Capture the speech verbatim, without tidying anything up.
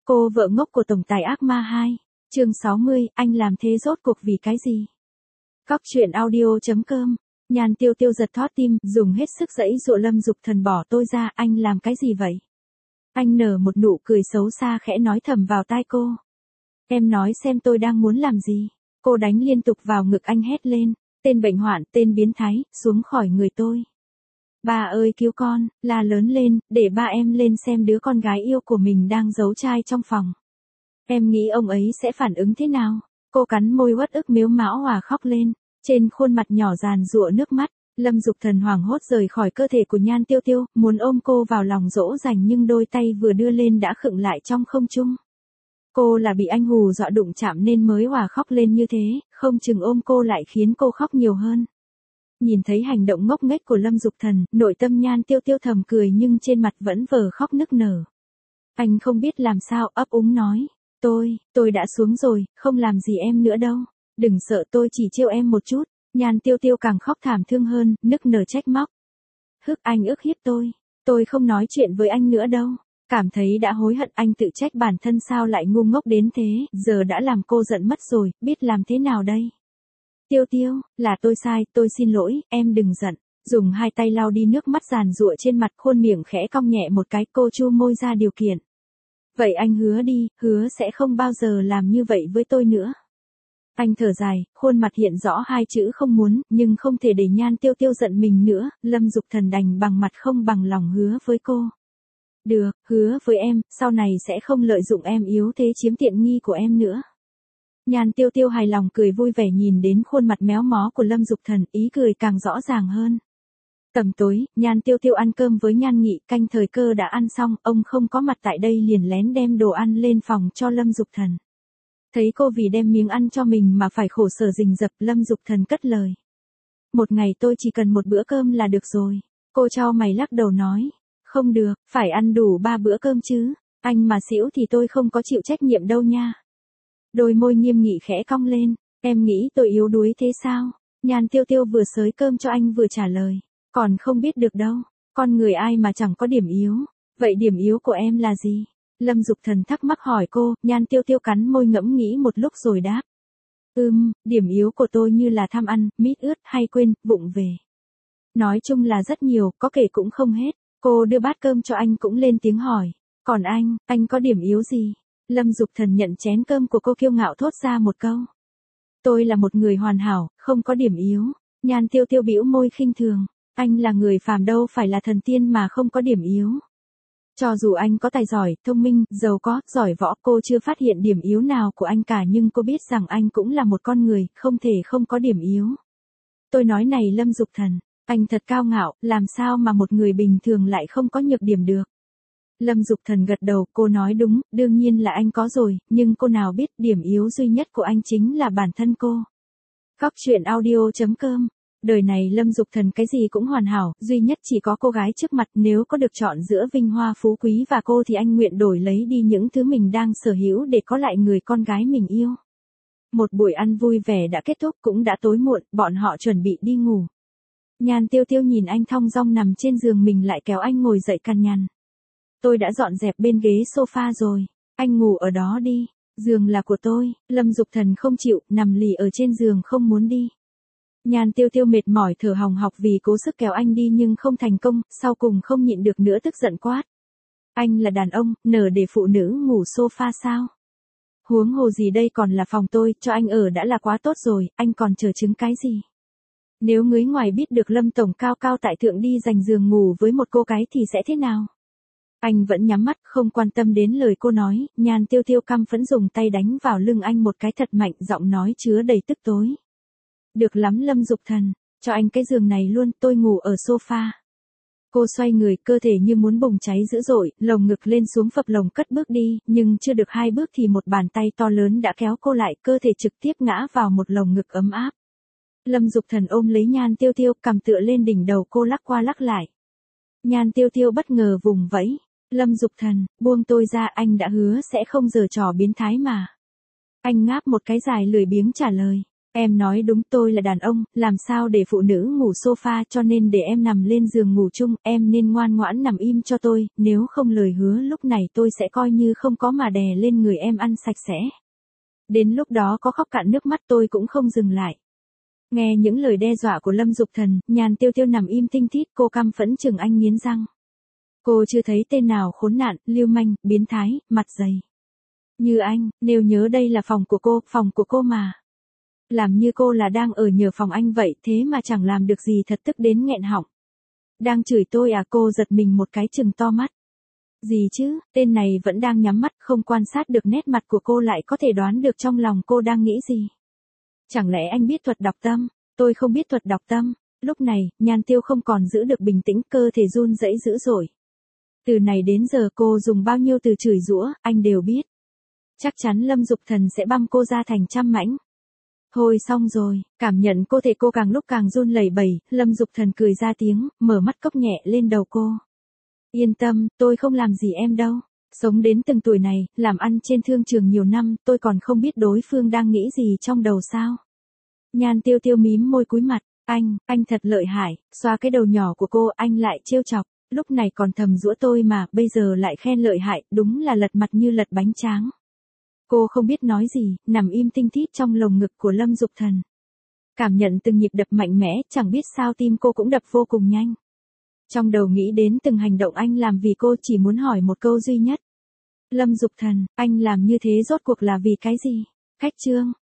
Cô vợ ngốc của tổng tài ác ma hai. Chương sáu mươi, anh làm thế rốt cuộc vì cái gì? Cóc truyện audio chấm com. Nhan Tiêu Tiêu giật thót tim, dùng hết sức giãy giụa. Lâm Dục Thần bỏ tôi ra, anh làm cái gì vậy? Anh nở một nụ cười xấu xa khẽ nói thầm vào tai cô. Em nói xem tôi đang muốn làm gì? Cô đánh liên tục vào ngực anh hét lên, tên bệnh hoạn, tên biến thái, xuống khỏi người tôi. Ba ơi cứu con, la lớn lên, để ba em lên xem đứa con gái yêu của mình đang giấu trai trong phòng. Em nghĩ ông ấy sẽ phản ứng thế nào? Cô cắn môi uất ức mếu mão hòa khóc lên, trên khuôn mặt nhỏ giàn giụa nước mắt. Lâm Dục Thần hoảng hốt rời khỏi cơ thể của Nhan Tiêu Tiêu, muốn ôm cô vào lòng dỗ dành nhưng đôi tay vừa đưa lên đã khựng lại trong không trung. Cô là bị anh hù dọa đụng chạm nên mới hòa khóc lên như thế, không chừng ôm cô lại khiến cô khóc nhiều hơn. Nhìn thấy hành động ngốc nghếch của Lâm Dục Thần, nội tâm Nhan Tiêu Tiêu thầm cười nhưng trên mặt vẫn vờ khóc nức nở. Anh không biết làm sao, ấp úng nói. Tôi, tôi đã xuống rồi, không làm gì em nữa đâu. Đừng sợ, tôi chỉ trêu em một chút. Nhan Tiêu Tiêu càng khóc thảm thương hơn, nức nở trách móc. Hức, anh ức hiếp tôi. Tôi không nói chuyện với anh nữa đâu. Cảm thấy đã hối hận, anh tự trách bản thân sao lại ngu ngốc đến thế, giờ đã làm cô giận mất rồi, biết làm thế nào đây? Tiêu Tiêu, là tôi sai, tôi xin lỗi, em đừng giận. Dùng hai tay lau đi nước mắt giàn giụa trên mặt, khuôn miệng khẽ cong nhẹ một cái, cô chu môi ra điều kiện. Vậy anh hứa đi, hứa sẽ không bao giờ làm như vậy với tôi nữa. Anh thở dài, khuôn mặt hiện rõ hai chữ không muốn, nhưng không thể để Nhan Tiêu Tiêu giận mình nữa, Lâm Dục Thần đành bằng mặt không bằng lòng hứa với cô. Được, hứa với em, sau này sẽ không lợi dụng em yếu thế chiếm tiện nghi của em nữa. Nhan Tiêu Tiêu hài lòng cười vui vẻ nhìn đến khuôn mặt méo mó của Lâm Dục Thần, ý cười càng rõ ràng hơn. Tầm tối, Nhan Tiêu Tiêu ăn cơm với Nhan Nghị, canh thời cơ đã ăn xong, ông không có mặt tại đây liền lén đem đồ ăn lên phòng cho Lâm Dục Thần. Thấy cô vì đem miếng ăn cho mình mà phải khổ sở rình rập, Lâm Dục Thần cất lời. Một ngày tôi chỉ cần một bữa cơm là được rồi. Cô chau mày lắc đầu nói. Không được, phải ăn đủ ba bữa cơm chứ. Anh mà xỉu thì tôi không có chịu trách nhiệm đâu nha. Đôi môi nghiêm nghị khẽ cong lên. Em nghĩ tôi yếu đuối thế sao? Nhan Tiêu Tiêu vừa xới cơm cho anh vừa trả lời. Còn không biết được đâu. Con người ai mà chẳng có điểm yếu. Vậy điểm yếu của em là gì? Lâm Dục Thần thắc mắc hỏi cô. Nhan Tiêu Tiêu cắn môi ngẫm nghĩ một lúc rồi đáp. Ừm, điểm yếu của tôi như là tham ăn, mít ướt hay quên, vụng về. Nói chung là rất nhiều, có kể cũng không hết. Cô đưa bát cơm cho anh cũng lên tiếng hỏi. Còn anh, anh có điểm yếu gì? Lâm Dục Thần nhận chén cơm của cô kiêu ngạo thốt ra một câu. Tôi là một người hoàn hảo, không có điểm yếu. Nhan Tiêu Tiêu bĩu môi khinh thường. Anh là người phàm đâu phải là thần tiên mà không có điểm yếu. Cho dù anh có tài giỏi, thông minh, giàu có, giỏi võ, cô chưa phát hiện điểm yếu nào của anh cả nhưng cô biết rằng anh cũng là một con người, không thể không có điểm yếu. Tôi nói này Lâm Dục Thần, anh thật cao ngạo, làm sao mà một người bình thường lại không có nhược điểm được. Lâm Dục Thần gật đầu, cô nói đúng, đương nhiên là anh có rồi, nhưng cô nào biết điểm yếu duy nhất của anh chính là bản thân cô. Cóc truyện audio chấm com. Đời này Lâm Dục Thần cái gì cũng hoàn hảo, duy nhất chỉ có cô gái trước mặt, nếu có được chọn giữa vinh hoa phú quý và cô thì anh nguyện đổi lấy đi những thứ mình đang sở hữu để có lại người con gái mình yêu. Một buổi ăn vui vẻ đã kết thúc, cũng đã tối muộn, bọn họ chuẩn bị đi ngủ. Nhan Tiêu Tiêu nhìn anh thong dong nằm trên giường mình lại kéo anh ngồi dậy cằn nhằn. Tôi đã dọn dẹp bên ghế sofa rồi, anh ngủ ở đó đi, giường là của tôi. Lâm Dục Thần không chịu, nằm lì ở trên giường không muốn đi. Nhan Tiêu Tiêu mệt mỏi thở hồng hộc vì cố sức kéo anh đi nhưng không thành công, sau cùng không nhịn được nữa tức giận quát. Anh là đàn ông, nở để phụ nữ ngủ sofa sao? Huống hồ gì đây còn là phòng tôi, cho anh ở đã là quá tốt rồi, anh còn chờ chứng cái gì? Nếu người ngoài biết được Lâm Tổng cao cao tại thượng đi giành giường ngủ với một cô gái thì sẽ thế nào? Anh vẫn nhắm mắt không quan tâm đến lời cô nói, Nhan Tiêu Tiêu căm phẫn dùng tay đánh vào lưng anh một cái thật mạnh, giọng nói chứa đầy tức tối. Được lắm Lâm Dục Thần, cho anh cái giường này luôn, tôi ngủ ở sofa. Cô xoay người, cơ thể như muốn bùng cháy dữ dội, lồng ngực lên xuống phập lồng cất bước đi, nhưng chưa được hai bước thì một bàn tay to lớn đã kéo cô lại, cơ thể trực tiếp ngã vào một lồng ngực ấm áp. Lâm Dục Thần ôm lấy Nhan Tiêu Tiêu, cầm tựa lên đỉnh đầu cô lắc qua lắc lại. Nhan Tiêu Tiêu bất ngờ vùng vẫy. Lâm Dục Thần, buông tôi ra, anh đã hứa sẽ không giở trò biến thái mà. Anh ngáp một cái dài lười biếng trả lời. Em nói đúng, tôi là đàn ông, làm sao để phụ nữ ngủ sofa, cho nên để em nằm lên giường ngủ chung, em nên ngoan ngoãn nằm im cho tôi, nếu không lời hứa lúc này tôi sẽ coi như không có mà đè lên người em ăn sạch sẽ. Đến lúc đó có khóc cạn nước mắt tôi cũng không dừng lại. Nghe những lời đe dọa của Lâm Dục Thần, Nhàn Tiêu Tiêu nằm im tinh thít, cô căm phẫn chừng anh nghiến răng. Cô chưa thấy tên nào khốn nạn, lưu manh, biến thái, mặt dày như anh, nếu nhớ đây là phòng của cô, phòng của cô mà. Làm như cô là đang ở nhờ phòng anh vậy, thế mà chẳng làm được gì, thật tức đến nghẹn họng. Đang chửi tôi à? Cô giật mình một cái chừng to mắt. Gì chứ, tên này vẫn đang nhắm mắt, không quan sát được nét mặt của cô lại có thể đoán được trong lòng cô đang nghĩ gì. Chẳng lẽ anh biết thuật đọc tâm? Tôi không biết thuật đọc tâm. Lúc này, Nhan Tiêu không còn giữ được bình tĩnh, cơ thể run rẩy dữ dội. Từ này đến giờ cô dùng bao nhiêu từ chửi giũa, anh đều biết. Chắc chắn Lâm Dục Thần sẽ băm cô ra thành trăm mảnh. Thôi xong rồi, cảm nhận cô thể cô càng lúc càng run lẩy bẩy, Lâm Dục Thần cười ra tiếng, mở mắt cốc nhẹ lên đầu cô. Yên tâm, tôi không làm gì em đâu. Sống đến từng tuổi này, làm ăn trên thương trường nhiều năm, tôi còn không biết đối phương đang nghĩ gì trong đầu sao. Nhan Tiêu Tiêu mím môi cúi mặt, anh, anh thật lợi hại, xoa cái đầu nhỏ của cô, anh lại trêu chọc, lúc này còn thầm giũa tôi mà, bây giờ lại khen lợi hại, đúng là lật mặt như lật bánh tráng. Cô không biết nói gì, nằm im tinh thít trong lồng ngực của Lâm Dục Thần. Cảm nhận từng nhịp đập mạnh mẽ, chẳng biết sao tim cô cũng đập vô cùng nhanh. Trong đầu nghĩ đến từng hành động anh làm vì cô, chỉ muốn hỏi một câu duy nhất. Lâm Dục Thần, anh làm như thế rốt cuộc là vì cái gì? Khách trương,